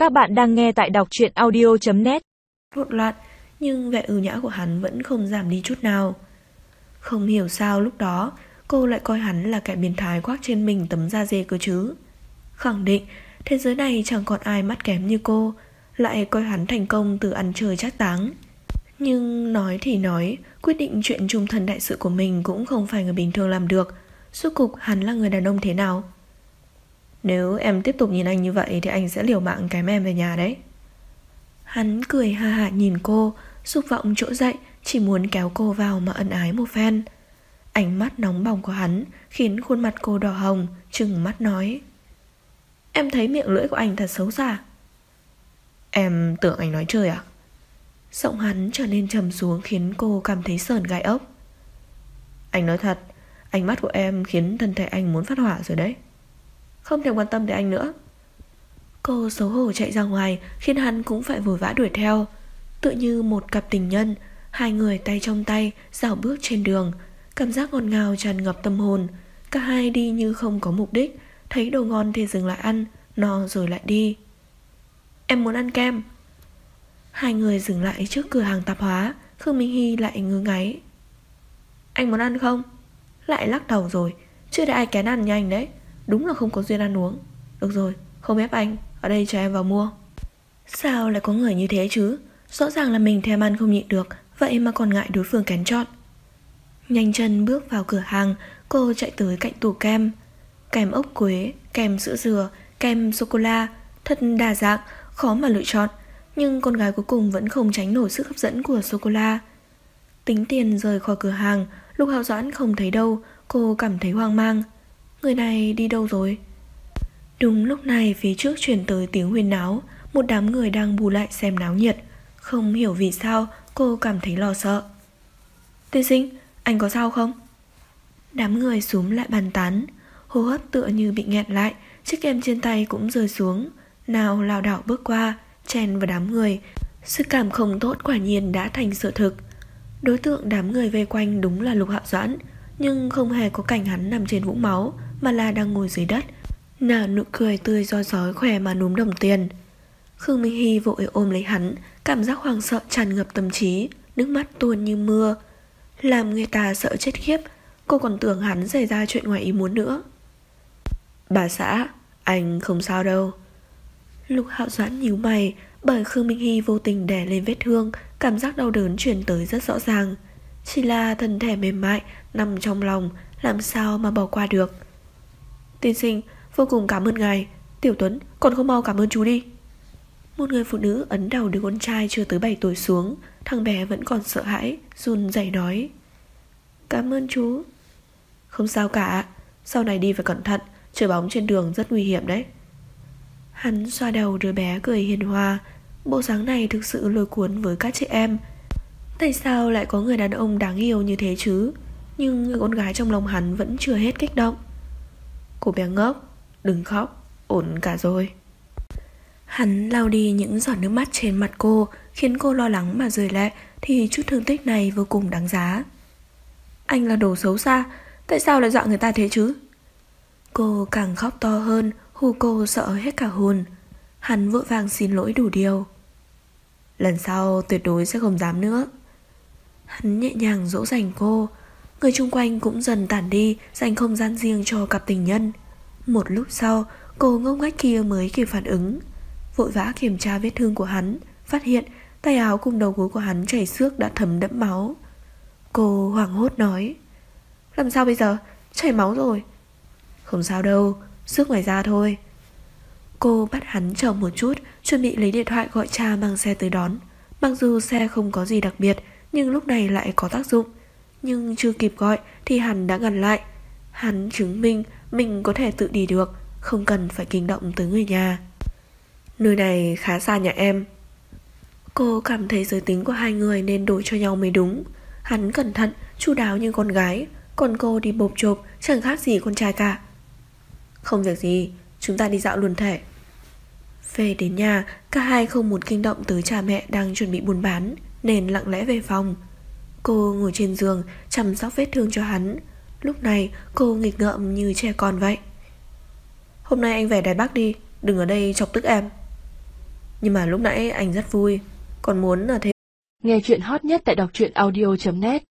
Các bạn đang nghe tại đọc truyện audio.net. Hỗn loạn, nhưng vẻ ưu nhã của hắn vẫn không giảm đi chút nào. Không hiểu sao lúc đó cô lại coi hắn là kẻ biến thái khoác trên mình tấm da dê cơ chứ. Khẳng định thế giới này chẳng còn ai mắt kém như cô, lại coi hắn thành công từ ăn chơi trác táng. Nhưng nói thì nói, quyết định chuyện chung thân đại sự của mình cũng không phải người bình thường làm được. Suốt cục hắn là người đàn ông thế nào? Nếu em tiếp tục nhìn anh như vậy thì anh sẽ liều mạng kém em về nhà đấy. Hắn cười ha hả nhìn cô, dục vọng trỗi dậy, chỉ muốn kéo cô vào mà ân ái một phen. Ánh mắt nóng bỏng của hắn khiến khuôn mặt cô đỏ hồng, trừng mắt nói: Em thấy miệng lưỡi của anh thật xấu xa. Em tưởng anh nói chơi à? Giọng hắn trở nên trầm xuống khiến cô cảm thấy sởn gai ốc. Anh nói thật, ánh mắt của em khiến thân thể anh muốn phát hỏa rồi đấy. Không thèm quan tâm tới anh nữa. Cô xấu hổ chạy ra ngoài, khiến hắn cũng phải vội vã đuổi theo. Tựa như một cặp tình nhân, hai người tay trong tay dạo bước trên đường. Cảm giác ngọt ngào tràn ngập tâm hồn. Cả hai đi như không có mục đích, thấy đồ ngon thì dừng lại ăn, no rồi lại đi. Em muốn ăn kem. Hai người dừng lại trước cửa hàng tạp hóa. Khương Minh Hy lại ngứa ngáy. Anh muốn ăn không? Lại lắc đầu rồi. Chưa để ai kén ăn nhanh đấy. Đúng là không có duyên ăn uống. Được rồi, không ép anh, ở đây chờ em vào mua. Sao lại có người như thế chứ? Rõ ràng là mình thèm ăn không nhịn được, vậy mà còn ngại đối phương kén chọn. Nhanh chân bước vào cửa hàng, cô chạy tới cạnh tủ kem. Kem ốc quế, kem sữa dừa, kem sô-cô-la, thật đa dạng, khó mà lựa chọn. Nhưng con gái cuối cùng vẫn không tránh nổi sức hấp dẫn của sô-cô-la. Tính tiền rời khỏi cửa hàng, Lục Hạo Doãn không thấy đâu, cô cảm thấy hoang mang. Người này đi đâu rồi? Đúng lúc này phía trước truyền tới tiếng huyên náo. Một đám người đang bù lại xem náo nhiệt. Không hiểu vì sao cô cảm thấy lo sợ. Tiên sinh, anh có sao không? Đám người xúm lại bàn tán. Hô hấp tựa như bị nghẹn lại. Chiếc kem trên tay cũng rơi xuống. Nào lảo đảo bước qua, chen vào đám người. Sự cảm không tốt quả nhiên đã thành sự thực. Đối tượng đám người vây quanh đúng là Lục Hạo Doãn, nhưng không hề có cảnh hắn nằm trên vũng máu, mà là đang ngồi dưới đất, nở nụ cười tươi rói rói khỏe mà núm đồng tiền. Khương Minh Hy vội ôm lấy hắn, cảm giác hoang sợ tràn ngập tâm trí, nước mắt tuôn như mưa, làm người ta sợ chết khiếp. Cô còn tưởng hắn xảy ra chuyện ngoài ý muốn nữa. Bà xã, anh không sao đâu. Lục Hạo Doãn nhíu mày, bởi Khương Minh Hy vô tình đè lên vết thương, cảm giác đau đớn truyền tới rất rõ ràng. Chỉ là thân thể mềm mại nằm trong lòng, làm sao mà bỏ qua được. Tiên sinh, vô cùng cảm ơn ngài. Tiểu Tuấn, còn không mau cảm ơn chú đi. Một người phụ nữ ấn đầu đứa con trai chưa tới 7 tuổi xuống. Thằng bé vẫn còn sợ hãi, run rẩy nói: Cảm ơn chú. Không sao cả, sau này đi phải cẩn thận, chơi bóng trên đường rất nguy hiểm đấy. Hắn xoa đầu đứa bé cười hiền hòa. Bộ dáng này thực sự lôi cuốn với các chị em. Tại sao lại có người đàn ông đáng yêu như thế chứ? Nhưng người con gái trong lòng hắn vẫn chưa hết kích động. Cô bé ngốc, đừng khóc, ổn cả rồi. Hắn lau đi những giọt nước mắt trên mặt cô, khiến cô lo lắng mà rơi lệ. Thì chút thương tích này vô cùng đáng giá. Anh là đồ xấu xa, tại sao lại dọa người ta thế chứ? Cô càng khóc to hơn, hù cô sợ hết cả hồn. Hắn vội vàng xin lỗi đủ điều. Lần sau tuyệt đối sẽ không dám nữa. Hắn nhẹ nhàng dỗ dành cô. Người chung quanh cũng dần tản đi, dành không gian riêng cho cặp tình nhân. Một lúc sau, cô ngốc nghếch kia mới kịp phản ứng, vội vã kiểm tra vết thương của hắn, phát hiện tay áo cùng đầu gối của hắn chảy xước đã thấm đẫm máu. Cô hoảng hốt nói: Làm sao bây giờ? Chảy máu rồi. Không sao đâu, xước ngoài da thôi. Cô bắt hắn chờ một chút, chuẩn bị lấy điện thoại gọi cha mang xe tới đón. Mặc dù xe không có gì đặc biệt, nhưng lúc này lại có tác dụng. Nhưng chưa kịp gọi thì hắn đã ngăn lại. Hắn chứng minh mình có thể tự đi được, không cần phải kinh động tới người nhà. Nơi này khá xa nhà em. Cô cảm thấy giới tính của hai người nên đổi cho nhau mới đúng. Hắn cẩn thận, chu đáo như con gái, còn cô đi bộp chộp chẳng khác gì con trai cả. Không việc gì, chúng ta đi dạo luôn thể. Về đến nhà, cả hai không muốn kinh động tới cha mẹ đang chuẩn bị buôn bán, nên lặng lẽ về phòng. Cô ngồi trên giường chăm sóc vết thương cho hắn. Lúc này cô nghịch ngợm như trẻ con vậy. Hôm nay anh về Đài Bắc đi, đừng ở đây chọc tức em. Nhưng mà lúc nãy anh rất vui, còn muốn là thế. Nghe chuyện hot nhất tại đọc truyện audio.net